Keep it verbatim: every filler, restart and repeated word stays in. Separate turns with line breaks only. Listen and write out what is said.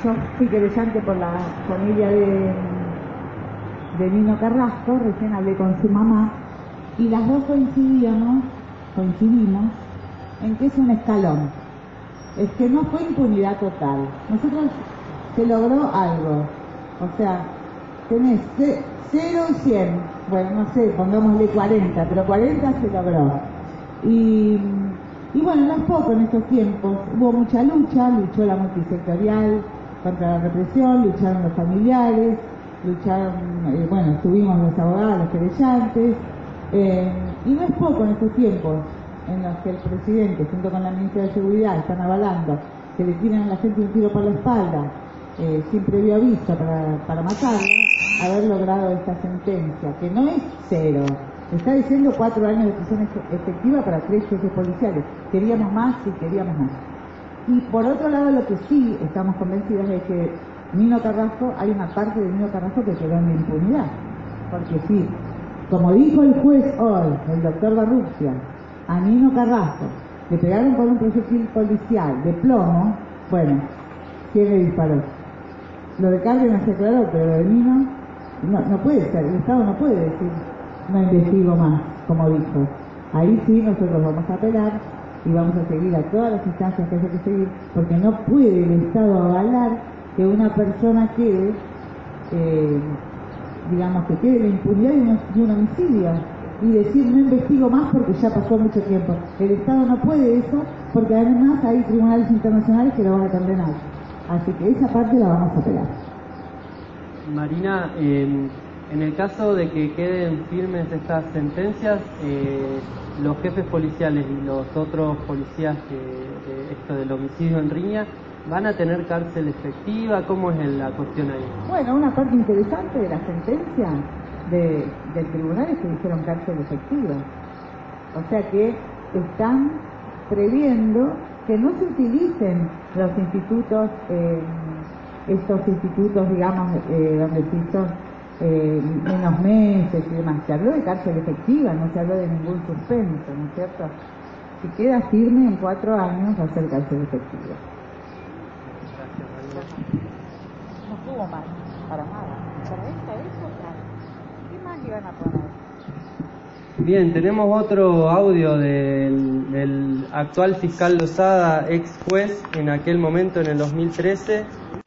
yo fui querellante por la familia de, de Nino Carrasco, recién hablé con su mamá, y las dos coincidíamos, coincidimos en que es un escalón. Es que no fue impunidad total. Nosotros se logró algo. O sea, tenés cero y cien. Bueno, no sé, pongámosle cuarenta, pero cuarenta se logró. Y, y bueno, no es poco en estos tiempos. Hubo mucha lucha, luchó la multisectorial contra la represión, lucharon los familiares, lucharon, eh, bueno, estuvimos los abogados, los querellantes. Eh, y no es poco en estos tiempos en los que el presidente, junto con la ministra de Seguridad, están avalando que le tiren a la gente un tiro por la espalda, eh, sin previo aviso para, para matarla, haber logrado esta sentencia, que no es cero. Está diciendo cuatro años de prisión efectiva para tres jefes policiales. Queríamos más, sí, queríamos más. Y por otro lado, lo que sí estamos convencidos es que Nino Carrasco, hay una parte de Nino Carrasco que quedó en la impunidad. Porque sí, como dijo el juez hoy, el doctor Barrucia, a Nino Carrasco le pegaron con un proyectil policial de plomo. Bueno, ¿quién le disparó? Lo de Cárdenas se aclaró, pero lo de Nino no, no puede ser. El Estado no puede decir no investigo más, como dijo. Ahí sí nosotros vamos a apelar y vamos a seguir a todas las instancias que haya que seguir, porque no puede el Estado avalar que una persona quede, eh, digamos, que quede la impunidad de un, de un homicidio y decir no investigo más porque ya pasó mucho tiempo. El Estado no puede eso, porque además hay tribunales internacionales que lo van a condenar. Así que esa parte la vamos a apelar.
Marina, eh, en el caso de que queden firmes estas sentencias, eh, los jefes policiales y los otros policías que eh, esto del homicidio en riña, ¿van a tener cárcel efectiva? ¿Cómo es la cuestión ahí?
Bueno, una parte interesante de la sentencia de, del tribunal es que dijeron cárcel efectiva. O sea que están previendo que no se utilicen los institutos, eh, estos institutos, digamos, eh, donde se hizo eh, menos meses y demás. Se habló de cárcel efectiva, no se habló de ningún suspenso, ¿no es cierto? Si queda firme en cuatro años va a ser cárcel efectiva. No estuvo mal, para nada. Para esta es otra. ¿Qué más iban a poner?
Bien, tenemos otro audio del, del actual fiscal Lozada, ex juez en aquel momento, en el dos mil trece,